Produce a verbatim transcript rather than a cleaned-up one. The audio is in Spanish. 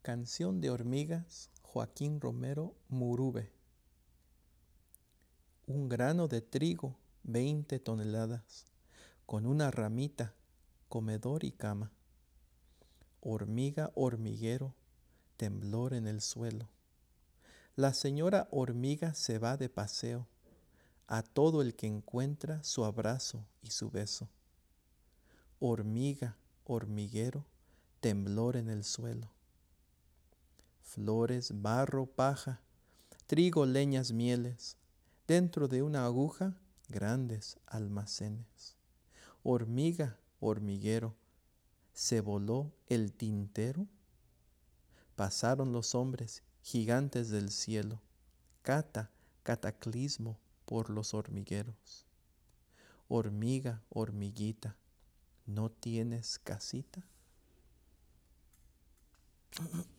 Canción de hormigas, Joaquín Romero Murube. Un grano de trigo, veinte toneladas, con una ramita, comedor y cama. Hormiga, hormiguero, temblor en el suelo. La señora hormiga se va de paseo, a todo el que encuentra su abrazo y su beso. Hormiga, hormiguero, temblor en el suelo. Flores, barro, paja, trigo, leñas, mieles, dentro de una aguja, grandes almacenes. Hormiga, hormiguero, ¿se voló el tintero? Pasaron los hombres, gigantes del cielo, cata, cataclismo por los hormigueros. Hormiga, hormiguita, ¿no tienes casita?